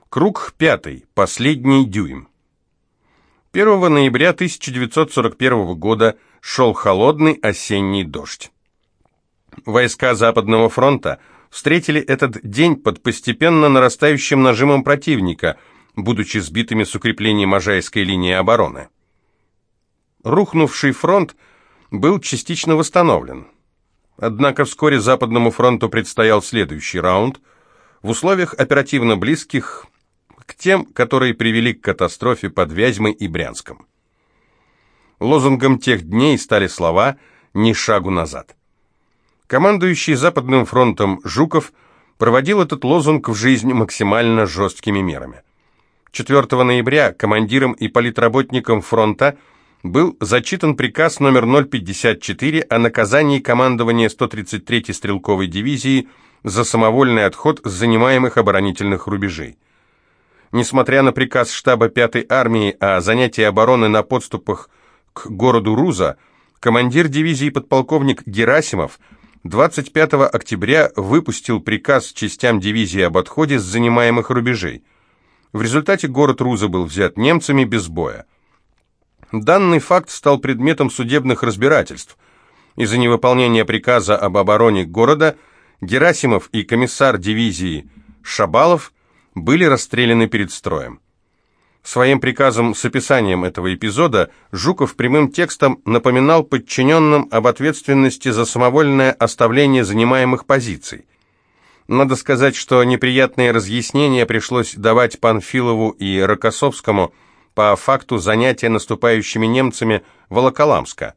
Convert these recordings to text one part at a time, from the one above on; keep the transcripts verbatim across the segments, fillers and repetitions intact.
Круг пятый. Последний дюйм. первого ноября тысяча девятьсот сорок первого года шел холодный осенний дождь. Войска Западного фронта встретили этот день под постепенно нарастающим нажимом противника, будучи сбитыми с укреплений Можайской линии обороны. Рухнувший фронт был частично восстановлен. Однако вскоре Западному фронту предстоял следующий раунд в условиях оперативно близких к тем, которые привели к катастрофе под Вязьмой и Брянском. Лозунгом тех дней стали слова «Ни шагу назад». Командующий Западным фронтом Жуков проводил этот лозунг в жизнь максимально жесткими мерами. четвёртого ноября командирам и политработникам фронта был зачитан приказ номер ноль пятьдесят четыре о наказании командования сто тридцать третьей стрелковой дивизии за самовольный отход с занимаемых оборонительных рубежей. Несмотря на приказ штаба пятой армии о занятии обороны на подступах к городу Руза, командир дивизии подполковник Герасимов двадцать пятого октября выпустил приказ частям дивизии об отходе с занимаемых рубежей. В результате город Руза был взят немцами без боя. Данный факт стал предметом судебных разбирательств. Из-за невыполнения приказа об обороне города Герасимов и комиссар дивизии Шабалов были расстреляны перед строем. Своим приказом с описанием этого эпизода Жуков прямым текстом напоминал подчиненным об ответственности за самовольное оставление занимаемых позиций. Надо сказать, что неприятные разъяснения пришлось давать Панфилову и Рокоссовскому по факту занятия наступающими немцами Волоколамска.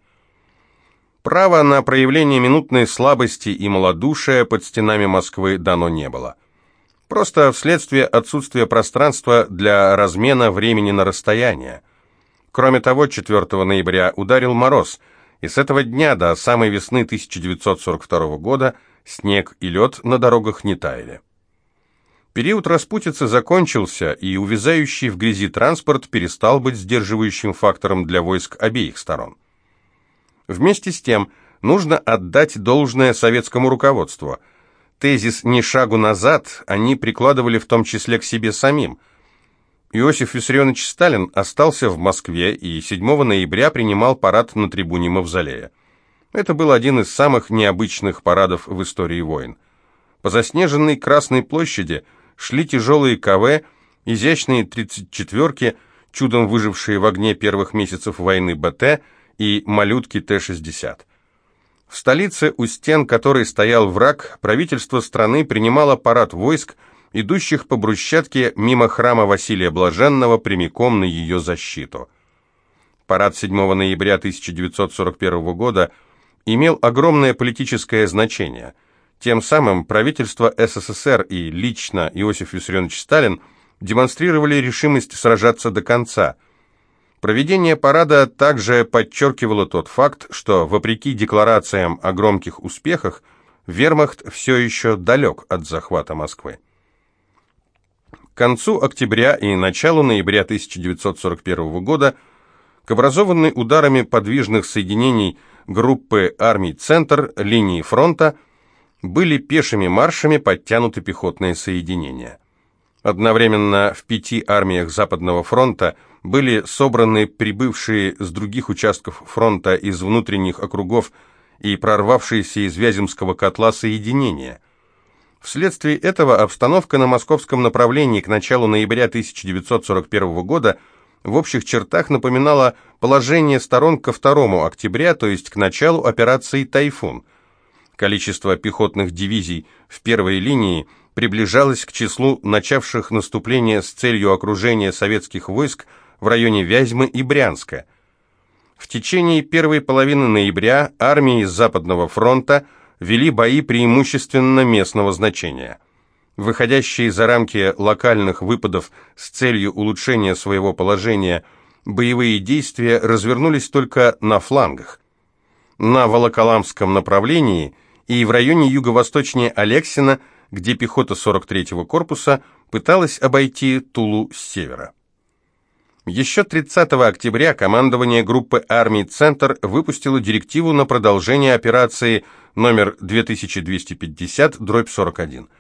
Права на проявление минутной слабости и малодушия под стенами Москвы дано не было. Просто вследствие отсутствия пространства для размена времени на расстояние. Кроме того, четвёртого ноября ударил мороз, и с этого дня до самой весны тысяча девятьсот сорок второго года снег и лед на дорогах не таяли. Период распутицы закончился, и увязающий в грязи транспорт перестал быть сдерживающим фактором для войск обеих сторон. Вместе с тем, нужно отдать должное советскому руководству. Тезис «ни шагу назад» они прикладывали в том числе к себе самим. Иосиф Виссарионович Сталин остался в Москве и седьмого ноября принимал парад на трибуне Мавзолея. Это был один из самых необычных парадов в истории войн. По заснеженной Красной площади шли тяжелые КВ, изящные тридцать четвёрки, чудом выжившие в огне первых месяцев войны БТ, и малютки Т шестьдесят. В столице, у стен которой стоял враг, правительство страны принимало парад войск, идущих по брусчатке мимо храма Василия Блаженного прямиком на ее защиту. Парад седьмого ноября тысяча девятьсот сорок первого года имел огромное политическое значение. Тем самым правительство СССР и лично Иосиф Виссарионович Сталин демонстрировали решимость сражаться до конца. Проведение парада также подчеркивало тот факт, что, вопреки декларациям о громких успехах, вермахт все еще далек от захвата Москвы. К концу октября и началу ноября тысяча девятьсот сорок первого года к образованной ударами подвижных соединений группы армий «Центр» линии фронта были пешими маршами подтянуты пехотные соединения. Одновременно в пяти армиях Западного фронта были собраны прибывшие с других участков фронта из внутренних округов и прорвавшиеся из Вяземского котла соединения. Вследствие этого обстановка на московском направлении к началу ноября тысяча девятьсот сорок первого года в общих чертах напоминала положение сторон ко второму октября, то есть к началу операции «Тайфун». Количество пехотных дивизий в первой линии приближалось к числу начавших наступление с целью окружения советских войск в районе Вязьмы и Брянска. В течение первой половины ноября армии Западного фронта вели бои преимущественно местного значения. Выходящие за рамки локальных выпадов с целью улучшения своего положения, боевые действия развернулись только на флангах. На Волоколамском направлении и в районе юго-восточнее Алексина, где пехота сорок третьего корпуса пыталась обойти Тулу с севера. Еще тридцатого октября командование группы армий «Центр» выпустило директиву на продолжение операции номер две тысячи двести пятьдесят дробь сорок один.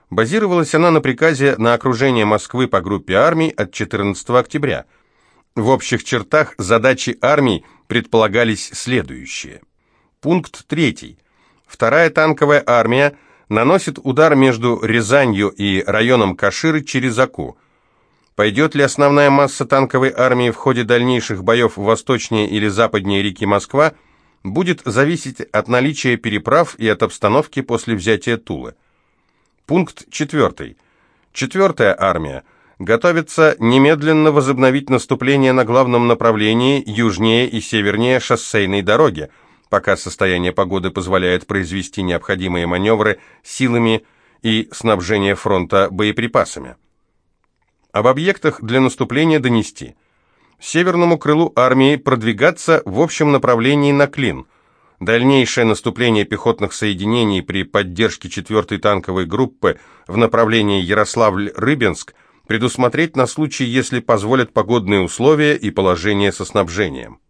Базировалась она на приказе на окружение Москвы по группе армий от четырнадцатого октября. В общих чертах задачи армий предполагались следующие. Пункт третий. Вторая танковая армия наносит удар между Рязанью и районом Каширы через Оку. Пойдет ли основная масса танковой армии в ходе дальнейших боев восточнее или западнее реки Москва, будет зависеть от наличия переправ и от обстановки после взятия Тулы. Пункт четвертый. Четвертая армия готовится немедленно возобновить наступление на главном направлении южнее и севернее шоссейной дороги, пока состояние погоды позволяет произвести необходимые маневры силами и снабжение фронта боеприпасами. Об объектах для наступления донести. Северному крылу армии продвигаться в общем направлении на Клин. Дальнейшее наступление пехотных соединений при поддержке четвёртой танковой группы в направлении Ярославль-Рыбинск предусмотреть на случай, если позволят погодные условия и положение со снабжением.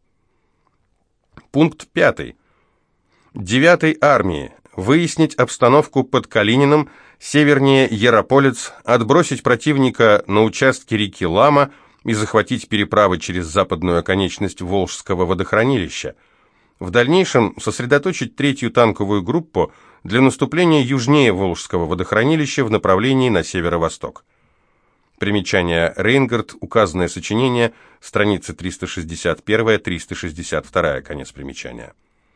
Пункт пятый. девятой армии выяснить обстановку под Калининым, севернее Ярополец, отбросить противника на участке реки Лама и захватить переправы через западную оконечность Волжского водохранилища. В дальнейшем сосредоточить третью танковую группу для наступления южнее Волжского водохранилища в направлении на северо-восток. Примечание Рейнгард, указанное сочинение, страницы триста шестьдесят один — триста шестьдесят два, конец примечания.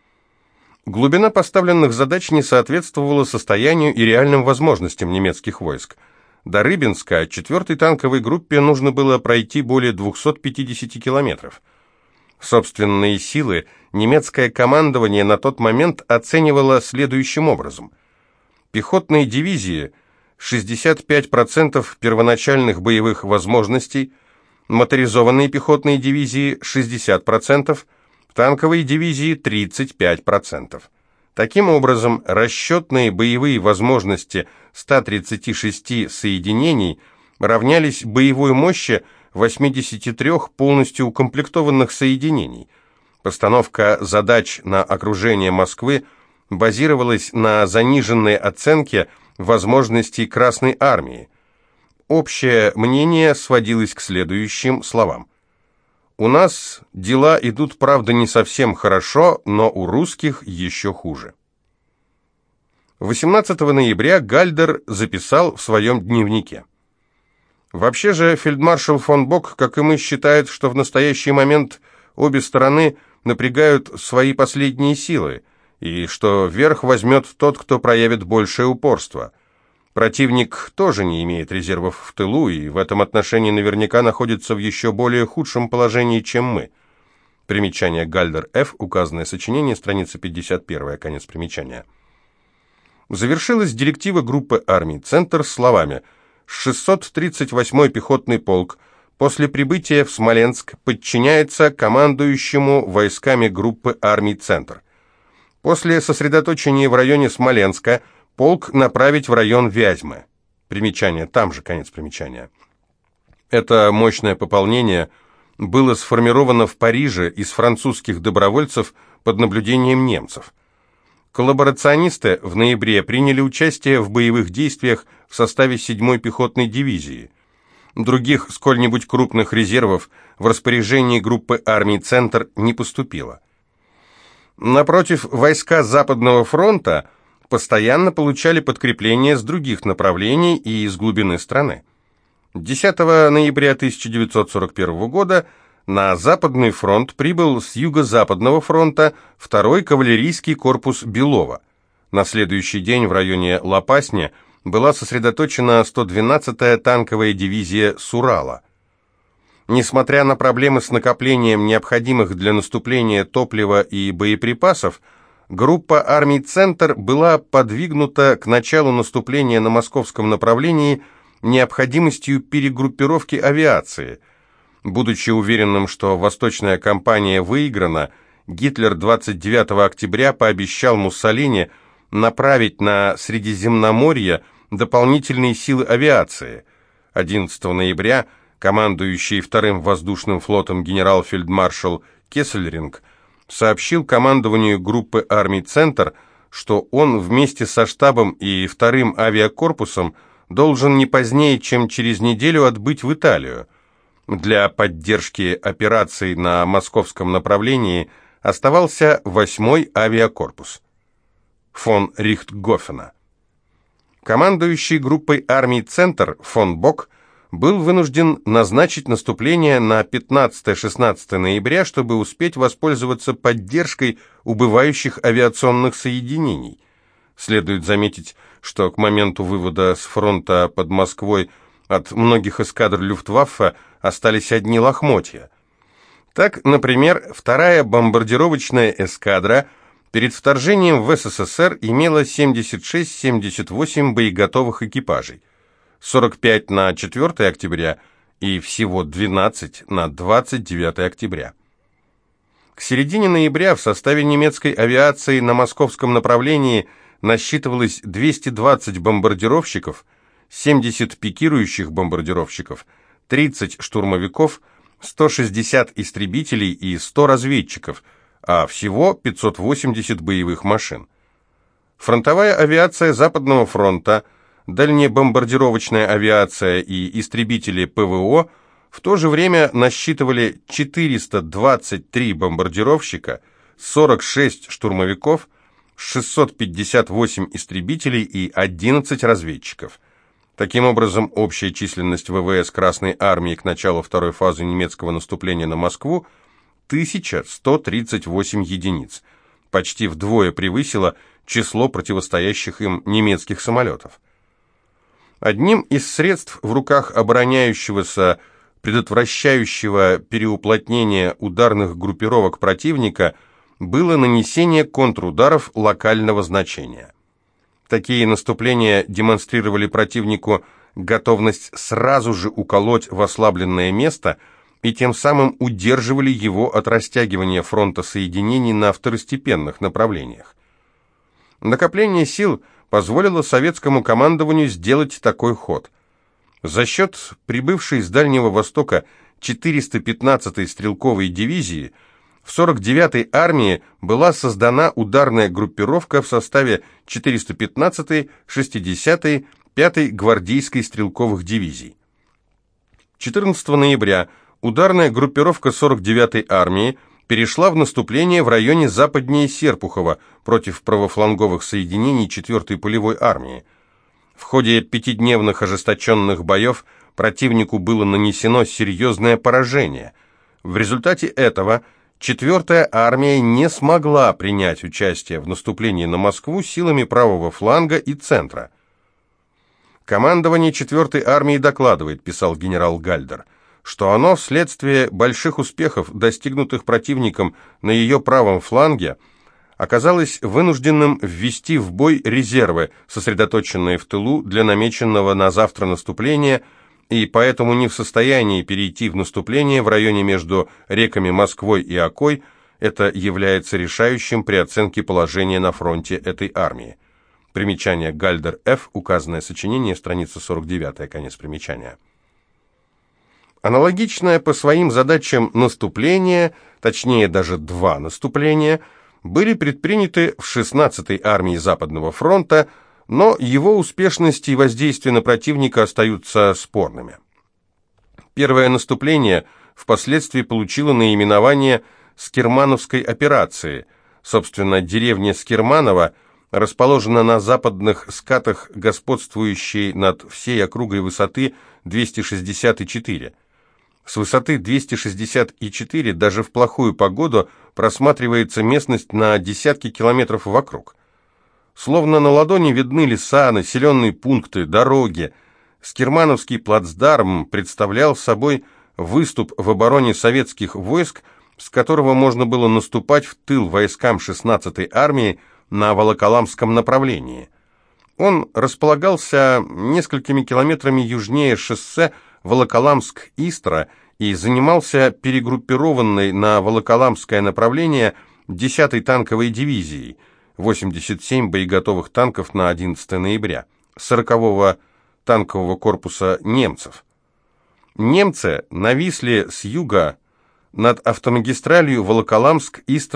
Глубина поставленных задач не соответствовала состоянию и реальным возможностям немецких войск. До Рыбинска четвёртой танковой группе нужно было пройти более двухсот пятидесяти километров. Собственные силы немецкое командование на тот момент оценивало следующим образом. Пехотные дивизии – шестьдесят пять процентов первоначальных боевых возможностей, моторизованные пехотные дивизии – шестьдесят процентов, танковые дивизии – тридцать пять процентов. Таким образом, расчетные боевые возможности ста тридцати шести соединений равнялись боевой мощи восьмидесяти трёх полностью укомплектованных соединений. Постановка задач на окружение Москвы базировалась на заниженной оценке возможностей Красной армии. Общее мнение сводилось к следующим словам. У нас дела идут, правда, не совсем хорошо, но у русских еще хуже. восемнадцатого ноября Гальдер записал в своем дневнике. Вообще же фельдмаршал фон Бок, как и мы, считает, что в настоящий момент обе стороны напрягают свои последние силы, и что верх возьмет тот, кто проявит большее упорство. Противник тоже не имеет резервов в тылу, и в этом отношении наверняка находится в еще более худшем положении, чем мы. Примечание Гальдер Ф., указанное сочинение, страница пятьдесят один, конец примечания. Завершилась директива группы армий «Центр» словами «шестьсот тридцать восьмой пехотный полк после прибытия в Смоленск подчиняется командующему войсками группы армий «Центр». После сосредоточения в районе Смоленска полк направить в район Вязьмы». Примечание, там же конец примечания. Это мощное пополнение было сформировано в Париже из французских добровольцев под наблюдением немцев. Коллаборационисты в ноябре приняли участие в боевых действиях в составе седьмой пехотной дивизии. Других сколь-нибудь крупных резервов в распоряжении группы армий «Центр» не поступило. Напротив, войска Западного фронта постоянно получали подкрепления с других направлений и из глубины страны. десятого ноября тысяча девятьсот сорок первого года на Западный фронт прибыл с Юго-Западного фронта второй кавалерийский корпус Белова. На следующий день в районе Лопасни была сосредоточена сто двенадцатая танковая дивизия с Урала. Несмотря на проблемы с накоплением необходимых для наступления топлива и боеприпасов, группа армий «Центр» была подвигнута к началу наступления на московском направлении необходимостью перегруппировки авиации. Будучи уверенным, что восточная кампания выиграна, Гитлер двадцать девятого октября пообещал Муссолини направить на Средиземноморье дополнительные силы авиации. одиннадцатого ноября командующий вторым воздушным флотом генерал-фельдмаршал Кессельринг сообщил командованию группы армий «Центр», что он вместе со штабом и вторым авиакорпусом должен не позднее, чем через неделю отбыть в Италию. Для поддержки операций на московском направлении оставался восьмой авиакорпус фон Рихтгофена. Командующий группой армий «Центр» фон Бок был вынужден назначить наступление на пятнадцатое-шестнадцатое ноября, чтобы успеть воспользоваться поддержкой убывающих авиационных соединений. Следует заметить, что к моменту вывода с фронта под Москвой от многих эскадр Люфтваффе остались одни лохмотья. Так, например, вторая бомбардировочная эскадра перед вторжением в СССР имела семьдесят шесть - семьдесят восемь боеготовых экипажей, сорок пять на четвёртое октября и всего двенадцать на двадцать девятое октября. К середине ноября в составе немецкой авиации на московском направлении насчитывалось двести двадцать бомбардировщиков, семьдесят пикирующих бомбардировщиков, тридцать штурмовиков, сто шестьдесят истребителей и сто разведчиков, а всего пятьсот восемьдесят боевых машин. Фронтовая авиация Западного фронта, дальнебомбардировочная авиация и истребители ПВО в то же время насчитывали четыреста двадцать три бомбардировщика, сорок шесть штурмовиков, шестьсот пятьдесят восемь истребителей и одиннадцать разведчиков. Таким образом, общая численность ВВС Красной Армии к началу второй фазы немецкого наступления на Москву – тысяча сто тридцать восемь единиц, почти вдвое превысила число противостоящих им немецких самолетов. Одним из средств в руках обороняющегося, предотвращающего переуплотнение ударных группировок противника было нанесение контрударов локального значения. Такие наступления демонстрировали противнику готовность сразу же уколоть в ослабленное место и тем самым удерживали его от растягивания фронта соединений на второстепенных направлениях. Накопление сил позволило советскому командованию сделать такой ход. За счет прибывшей с Дальнего Востока четыреста пятнадцатой стрелковой дивизии в сорок девятой армии была создана ударная группировка в составе четыреста пятнадцатой, шестидесятой, пятой гвардейской стрелковых дивизий. четырнадцатого ноября ударная группировка сорок девятой армии перешла в наступление в районе западнее Серпухова против правофланговых соединений четвёртой полевой армии. В ходе пятидневных ожесточенных боев противнику было нанесено серьезное поражение. В результате этого четвёртая армия не смогла принять участие в наступлении на Москву силами правого фланга и центра. «Командование четвёртой армии докладывает», – писал генерал Гальдер, что оно вследствие больших успехов, достигнутых противником на ее правом фланге, оказалось вынужденным ввести в бой резервы, сосредоточенные в тылу для намеченного на завтра наступления, и поэтому не в состоянии перейти в наступление в районе между реками Москвой и Окой. Это является решающим при оценке положения на фронте этой армии. Примечание Гальдер Ф. Указанное сочинение, страница сорок девять, конец примечания. Аналогичное по своим задачам наступление, точнее даже два наступления, были предприняты в шестнадцатой армии Западного фронта, но его успешность и воздействие на противника остаются спорными. Первое наступление впоследствии получило наименование Скирмановской операции. Собственно, деревня Скирманово расположена на западных скатах, господствующей над всей округой высоты двести шестьдесят четыре. С высоты двести шестьдесят четыре даже в плохую погоду просматривается местность на десятки километров вокруг. Словно на ладони видны леса, населенные пункты, дороги. Скирмановский плацдарм представлял собой выступ в обороне советских войск, с которого можно было наступать в тыл войскам шестнадцатой армии на Волоколамском направлении. Он располагался несколькими километрами южнее шоссе Волоколамск-Истра и занимался перегруппированной на Волоколамское направление десятой танковой дивизией, восемьдесят семь боеготовых танков на одиннадцатое ноября, сорокового танкового корпуса немцев. Немцы нависли с юга над автомагистралью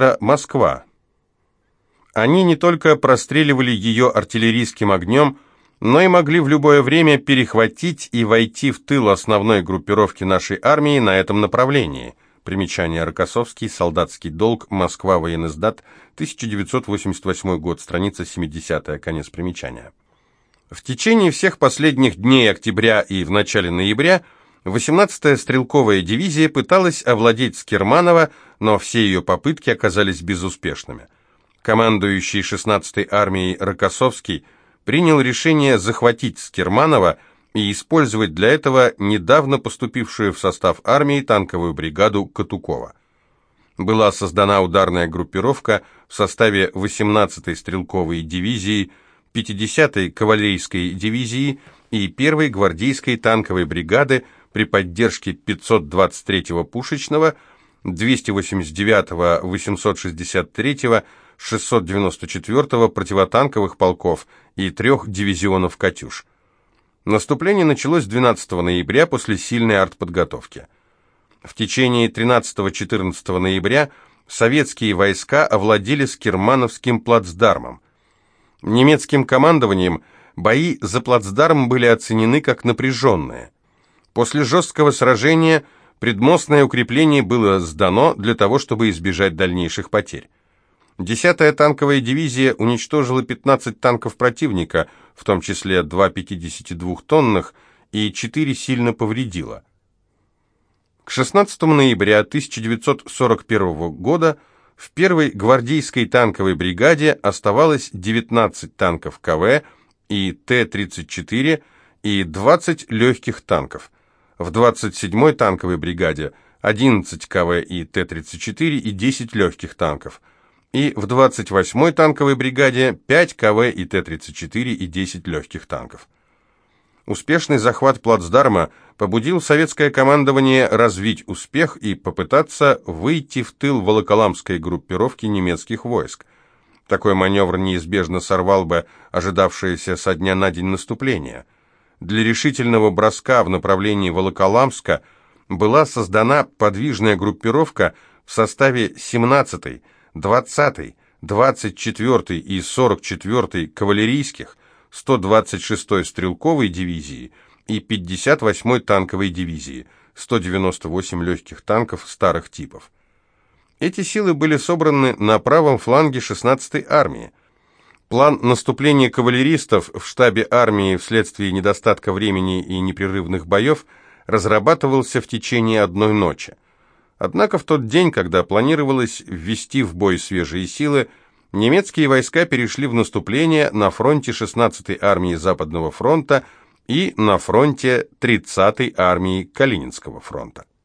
Волоколамск-Истра-Москва. Они не только простреливали ее артиллерийским огнем, но и могли в любое время перехватить и войти в тыл основной группировки нашей армии на этом направлении. Примечание: Рокоссовский, «Солдатский долг», Москва, Воениздат, тысяча девятьсот восемьдесят восьмой год, страница семидесятая, конец примечания. В течение всех последних дней октября и в начале ноября восемнадцатая стрелковая дивизия пыталась овладеть Скирманово, но все ее попытки оказались безуспешными. Командующий шестнадцатой армией Рокоссовский принял решение захватить Скирманово и использовать для этого недавно поступившую в состав армии танковую бригаду Катукова. Была создана ударная группировка в составе восемнадцатой стрелковой дивизии, пятидесятой кавалерийской дивизии и первой гвардейской танковой бригады при поддержке пятьсот двадцать третьего пушечного, двести восемьдесят девятого, восемьсот шестьдесят третьего, шестьсот девяносто четвёртого противотанковых полков и трех дивизионов «Катюш». Наступление началось двенадцатого ноября после сильной артподготовки. В течение тринадцатого-четырнадцатого ноября советские войска овладели Скирмановским плацдармом. Немецким командованием бои за плацдарм были оценены как напряженные. После жесткого сражения предмостное укрепление было сдано для того, чтобы избежать дальнейших потерь. десятая танковая дивизия уничтожила пятнадцать танков противника, в том числе два пятидесятидвухтонных, и четыре сильно повредила. К шестнадцатому ноября тысяча девятьсот сорок первого года в первой гвардейской танковой бригаде оставалось девятнадцать танков КВ и Т тридцать четыре и двадцать легких танков. В двадцать седьмой танковой бригаде одиннадцать КВ и Т тридцать четыре и десять легких танков. И в двадцать восьмой танковой бригаде пять КВ и Т тридцать четыре и десять легких танков. Успешный захват плацдарма побудил советское командование развить успех и попытаться выйти в тыл волоколамской группировки немецких войск. Такой маневр неизбежно сорвал бы ожидавшееся со дня на день наступление. Для решительного броска в направлении Волоколамска была создана подвижная группировка в составе семнадцатой, двадцатой, двадцать четвёртой и сорок четвёртой кавалерийских, сто двадцать шестой стрелковой дивизии и пятьдесят восьмой танковой дивизии, сто девяносто восемь легких танков старых типов. Эти силы были собраны на правом фланге шестнадцатой армии. План наступления кавалеристов в штабе армии вследствие недостатка времени и непрерывных боев разрабатывался в течение одной ночи. Однако в тот день, когда планировалось ввести в бой свежие силы, немецкие войска перешли в наступление на фронте шестнадцатой армии Западного фронта и на фронте тридцатой армии Калининского фронта.